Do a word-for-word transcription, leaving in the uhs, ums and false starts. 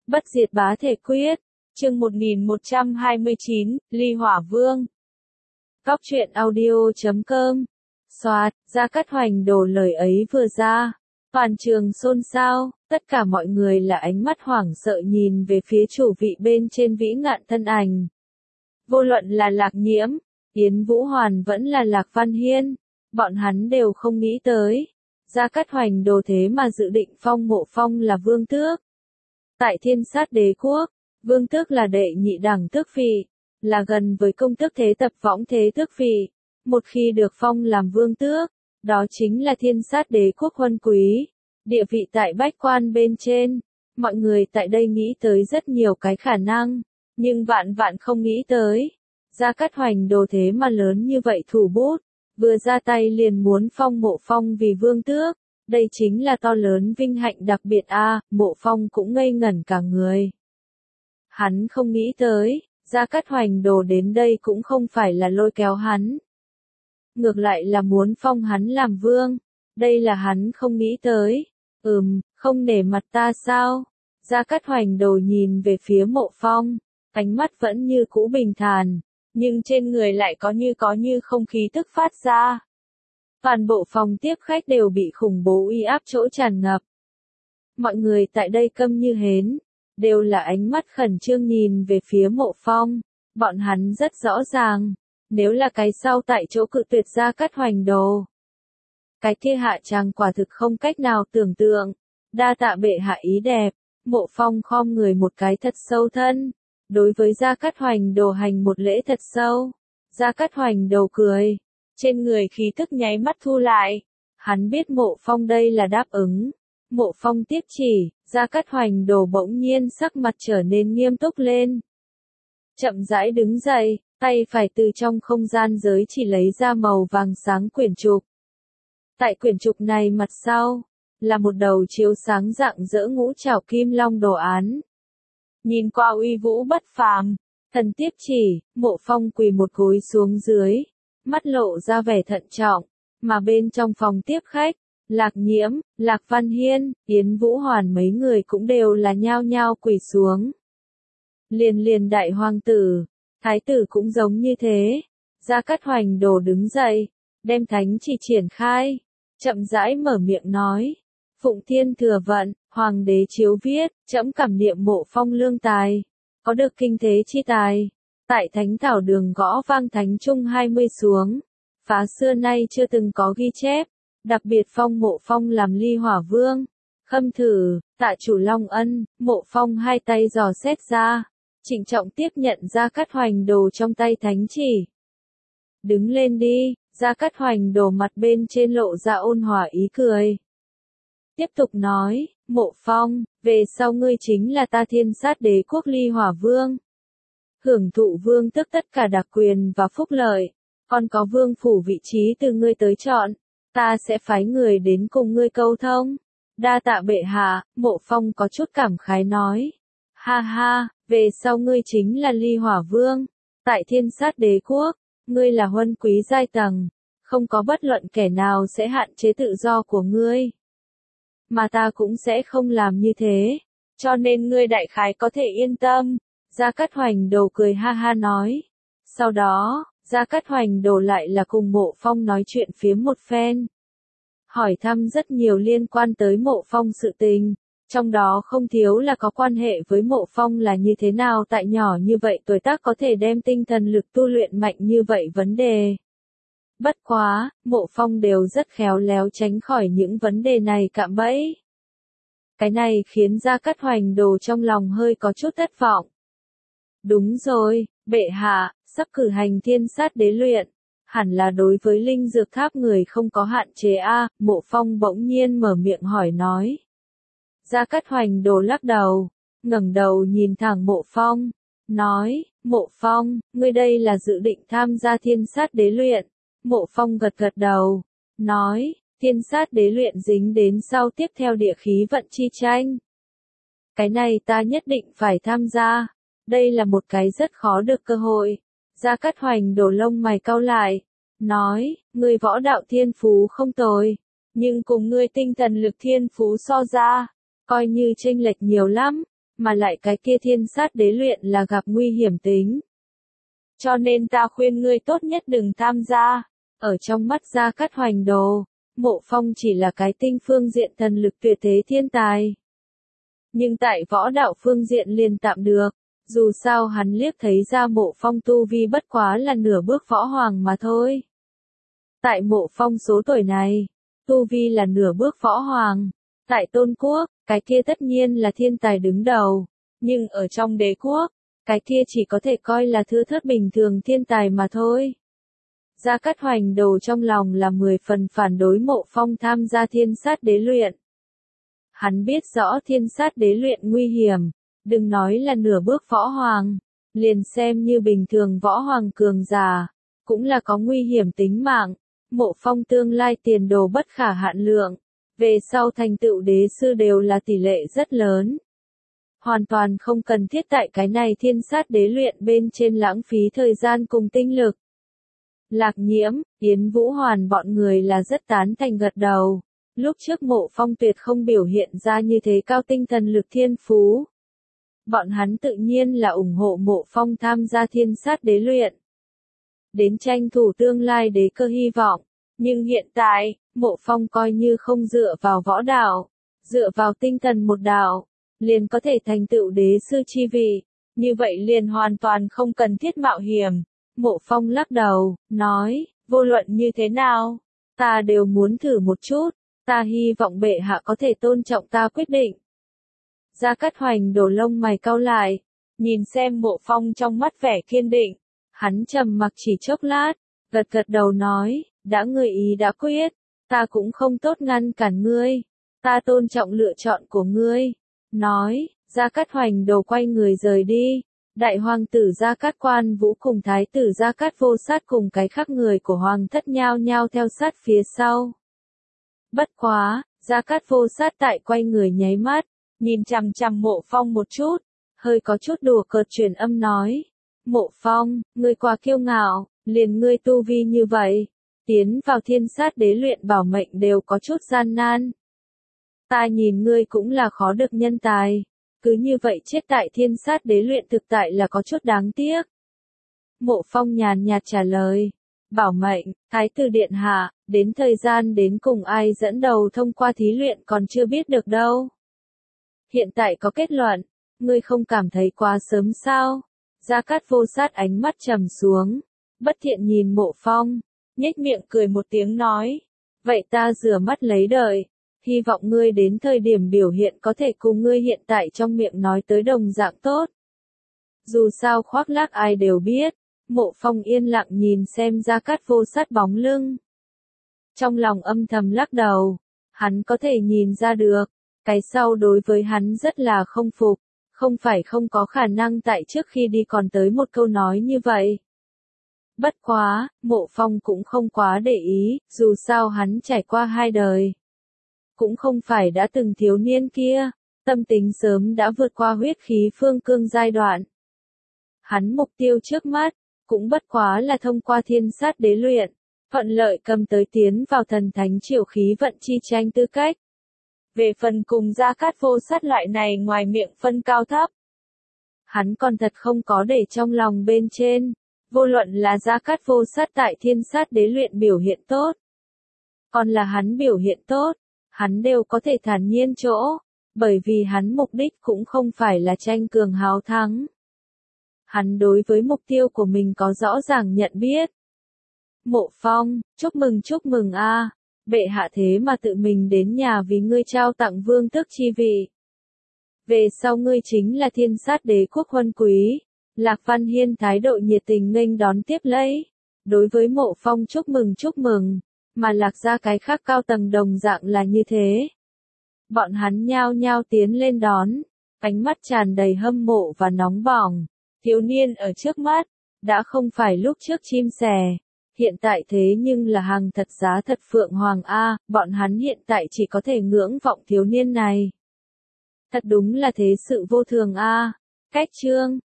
Bất diệt bá thể quyết, chương một nghìn một trăm hai mươi chín, Ly Hỏa Vương. Góc truyện audio chấm com. Soạt, Gia Cát Hoành đổ lời ấy vừa ra. Toàn trường xôn xao, tất cả mọi người là ánh mắt hoảng sợ nhìn về phía chủ vị bên trên vĩ ngạn thân ảnh. Vô luận là Lạc Nhiễm, Yến Vũ Hoàn vẫn là Lạc Văn Hiên, bọn hắn đều không nghĩ tới. Gia Cát Hoành đồ thế mà dự định phong Mộ Phong là vương tước. Tại Thiên Sát Đế Quốc, vương tước là đệ nhị đẳng tước vị, là gần với công tước thế tập võng thế tước vị. Một khi được phong làm vương tước, đó chính là Thiên Sát Đế Quốc huân quý, địa vị tại bách quan bên trên. Mọi người tại đây nghĩ tới rất nhiều cái khả năng, nhưng vạn vạn không nghĩ tới. Gia Cát Hoành đồ thế mà lớn như vậy thủ bút, vừa ra tay liền muốn phong Mộ Phong vì vương tước. Đây chính là to lớn vinh hạnh đặc biệt a, à, Mộ Phong cũng ngây ngẩn cả người. Hắn không nghĩ tới, Gia Cát Hoành đồ đến đây cũng không phải là lôi kéo hắn. Ngược lại là muốn phong hắn làm vương, đây là hắn không nghĩ tới. Ừm, không nể mặt ta sao? Gia Cát Hoành đồ nhìn về phía Mộ Phong, ánh mắt vẫn như cũ bình thản, nhưng trên người lại có như có như không khí tức phát ra. Toàn bộ phòng tiếp khách đều bị khủng bố uy áp chỗ tràn ngập. Mọi người tại đây câm như hến, đều là ánh mắt khẩn trương nhìn về phía Mộ Phong. Bọn hắn rất rõ ràng, nếu là cái sau tại chỗ cự tuyệt Gia Cát Hoành đồ, cái kia hạ tràng quả thực không cách nào tưởng tượng. Đa tạ bệ hạ ý đẹp. Mộ Phong khom người một cái thật sâu thân, đối với Gia Cát Hoành đồ hành một lễ thật sâu. Gia Cát Hoành đồ cười, trên người khí tức nháy mắt thu lại. Hắn biết Mộ Phong đây là đáp ứng. Mộ Phong tiếp chỉ, Gia Cát Hoành đồ bỗng nhiên sắc mặt trở nên nghiêm túc lên. Chậm rãi đứng dậy, tay phải từ trong không gian giới chỉ lấy ra màu vàng sáng quyển trục. Tại quyển trục này mặt sau, là một đầu chiếu sáng rạng rỡ ngũ trảo kim long đồ án. Nhìn qua uy vũ bất phàm, thần tiếp chỉ, Mộ Phong quỳ một gối xuống dưới, mắt lộ ra vẻ thận trọng, mà bên trong phòng tiếp khách, Lạc Nhiễm, Lạc Văn Hiên, Yến Vũ Hoàn mấy người cũng đều là nhao nhao quỳ xuống. Liền liền đại hoàng tử, thái tử cũng giống như thế. Gia Cát Hoành đồ đứng dậy, đem thánh chỉ triển khai, chậm rãi mở miệng nói. Phụng Thiên thừa vận, hoàng đế chiếu viết, trẫm cảm niệm Mộ Phong lương tài, có được kinh thế chi tài. Tại thánh thảo đường gõ vang thánh trung hai mươi xuống, phá xưa nay chưa từng có ghi chép, đặc biệt phong Mộ Phong làm Ly Hỏa Vương. Khâm thử, tạ chủ long ân. Mộ Phong hai tay giò xét ra, trịnh trọng tiếp nhận Gia Cát Hoành đồ trong tay thánh chỉ. Đứng lên đi. Gia Cát Hoành đồ mặt bên trên lộ ra ôn hòa ý cười. Tiếp tục nói, Mộ Phong, về sau ngươi chính là ta Thiên Sát Đế Quốc Ly Hỏa Vương. Hưởng thụ vương tước tất cả đặc quyền và phúc lợi, còn có vương phủ vị trí từ ngươi tới chọn, ta sẽ phái người đến cùng ngươi câu thông. Đa tạ bệ hạ. Mộ Phong có chút cảm khái nói. Ha ha, về sau ngươi chính là Ly Hỏa Vương. Tại Thiên Sát Đế Quốc, ngươi là huân quý giai tầng, không có bất luận kẻ nào sẽ hạn chế tự do của ngươi. Mà ta cũng sẽ không làm như thế, cho nên ngươi đại khái có thể yên tâm. Gia Cát Hoành đồ cười ha ha nói. Sau đó, Gia Cát Hoành đồ lại là cùng Mộ Phong nói chuyện phiếm một phen. Hỏi thăm rất nhiều liên quan tới Mộ Phong sự tình, trong đó không thiếu là có quan hệ với Mộ Phong là như thế nào tại nhỏ như vậy tuổi tác có thể đem tinh thần lực tu luyện mạnh như vậy vấn đề. Bất quá, Mộ Phong đều rất khéo léo tránh khỏi những vấn đề này cạm bẫy. Cái này khiến Gia Cát Hoành đồ trong lòng hơi có chút thất vọng. Đúng rồi, bệ hạ, sắp cử hành Thiên Sát Đế luyện, hẳn là đối với linh dược tháp người không có hạn chế a. À, Mộ Phong bỗng nhiên mở miệng hỏi nói. Gia Cát Hoành đồ lắc đầu, ngẩng đầu nhìn thẳng Mộ Phong, nói, Mộ Phong, ngươi đây là dự định tham gia Thiên Sát Đế luyện. Mộ Phong gật gật đầu, nói, Thiên Sát Đế luyện dính đến sau tiếp theo địa khí vận chi tranh. Cái này ta nhất định phải tham gia, đây là một cái rất khó được cơ hội. Gia Cát Hoành đổ lông mày cau lại, nói, ngươi võ đạo thiên phú không tồi, nhưng cùng ngươi tinh thần lực thiên phú so ra, coi như chênh lệch nhiều lắm. mà lại cái kia thiên sát đế luyện là gặp nguy hiểm tính. Cho nên ta khuyên ngươi tốt nhất đừng tham gia. Ở trong mắt Gia Cát Hoành Đồ, Mộ Phong chỉ là cái tinh phương diện thần lực tuyệt thế thiên tài. Nhưng tại võ đạo phương diện liền tạm được, dù sao hắn liếc thấy ra Mộ Phong tu vi bất quá là nửa bước võ hoàng mà thôi. Tại Mộ Phong số tuổi này, tu vi là nửa bước võ hoàng. Tại Tôn Quốc, cái kia tất nhiên là thiên tài đứng đầu, nhưng ở trong Đế Quốc, cái kia chỉ có thể coi là thưa thớt bình thường thiên tài mà thôi. Gia Cát Hoành Đồ trong lòng là mười phần phản đối Mộ Phong tham gia thiên sát đế luyện. Hắn biết rõ thiên sát đế luyện nguy hiểm, đừng nói là nửa bước võ hoàng, liền xem như bình thường võ hoàng cường giả, cũng là có nguy hiểm tính mạng. Mộ Phong tương lai tiền đồ bất khả hạn lượng, về sau thành tựu đế sư đều là tỷ lệ rất lớn. Hoàn toàn không cần thiết tại cái này thiên sát đế luyện bên trên lãng phí thời gian cùng tinh lực. Lạc Nhiễm, Yến Vũ Hoàn bọn người là rất tán thành gật đầu. Lúc trước Mộ Phong tuyệt không biểu hiện ra như thế cao tinh thần lực thiên phú. Bọn hắn tự nhiên là ủng hộ Mộ Phong tham gia thiên sát đế luyện. Đến tranh thủ tương lai đế cơ hy vọng. Nhưng hiện tại, Mộ Phong coi như không dựa vào võ đạo, dựa vào tinh thần một đạo, liền có thể thành tựu đế sư chi vị. Như vậy liền hoàn toàn không cần thiết mạo hiểm. Mộ Phong lắc đầu, nói, vô luận như thế nào, ta đều muốn thử một chút, ta hy vọng bệ hạ có thể tôn trọng ta quyết định. Gia Cát Hoành Đồ lông mày cau lại, nhìn xem Mộ Phong trong mắt vẻ kiên định, hắn trầm mặc chỉ chốc lát, gật gật đầu nói, đã ngươi ý đã quyết, ta cũng không tốt ngăn cản ngươi, ta tôn trọng lựa chọn của ngươi. Nói, Gia Cát Hoành Đồ quay người rời đi. Đại hoàng tử Gia Cát Quan Vũ cùng thái tử Gia Cát Vô Sát cùng cái khác người của hoàng thất nhao nhao theo sát phía sau. Bất quá, Gia Cát Vô Sát tại quay người nháy mắt, nhìn chằm chằm Mộ Phong một chút, hơi có chút đùa cợt truyền âm nói. Mộ Phong, ngươi quá kiêu ngạo, liền ngươi tu vi như vậy, tiến vào thiên sát đế luyện bảo mệnh đều có chút gian nan. Ta nhìn ngươi cũng là khó được nhân tài. Cứ như vậy chết tại thiên sát đế luyện thực tại là có chút đáng tiếc. Mộ Phong nhàn nhạt trả lời. Bảo mệnh, thái tử điện hạ, đến thời gian đến cùng ai dẫn đầu thông qua thí luyện còn chưa biết được đâu. Hiện tại có kết luận, ngươi không cảm thấy quá sớm sao? Gia Cát Vô Sát ánh mắt trầm xuống, bất thiện nhìn Mộ Phong, nhếch miệng cười một tiếng nói. Vậy ta rửa mắt lấy đợi. Hy vọng ngươi đến thời điểm biểu hiện có thể cùng ngươi hiện tại trong miệng nói tới đồng dạng tốt. Dù sao khoác lác ai đều biết, Mộ Phong yên lặng nhìn xem Gia Cát Vô Sát bóng lưng. Trong lòng âm thầm lắc đầu, hắn có thể nhìn ra được, cái sau đối với hắn rất là không phục, không phải không có khả năng tại trước khi đi còn tới một câu nói như vậy. Bất quá, Mộ Phong cũng không quá để ý, dù sao hắn trải qua hai đời. Cũng không phải đã từng thiếu niên kia, tâm tính sớm đã vượt qua huyết khí phương cương giai đoạn. Hắn mục tiêu trước mắt, cũng bất quá là thông qua thiên sát đế luyện, thuận lợi cầm tới tiến vào thần thánh triều khí vận chi tranh tư cách. Về phần cùng Gia Cát Vô Sát loại này ngoài miệng phân cao thấp, hắn còn thật không có để trong lòng bên trên, vô luận là Gia Cát Vô Sát tại thiên sát đế luyện biểu hiện tốt, còn là hắn biểu hiện tốt. Hắn đều có thể thản nhiên chỗ, bởi vì hắn mục đích cũng không phải là tranh cường hào thắng. Hắn đối với mục tiêu của mình có rõ ràng nhận biết. Mộ Phong, chúc mừng chúc mừng a, bệ hạ thế mà tự mình đến nhà vì ngươi trao tặng vương tước chi vị. Về sau ngươi chính là thiên sát đế quốc huân quý. Lạc Văn Hiên thái độ nhiệt tình nghênh đón tiếp lấy. Đối với Mộ Phong chúc mừng chúc mừng. Mà Lạc gia cái khác cao tầng đồng dạng là như thế. Bọn hắn nhao nhao tiến lên đón, ánh mắt tràn đầy hâm mộ và nóng bỏng. Thiếu niên ở trước mắt, đã không phải lúc trước chim sẻ, hiện tại thế nhưng là hàng thật giá thật Phượng Hoàng A, bọn hắn hiện tại chỉ có thể ngưỡng vọng thiếu niên này. Thật đúng là thế sự vô thường A. Cách chương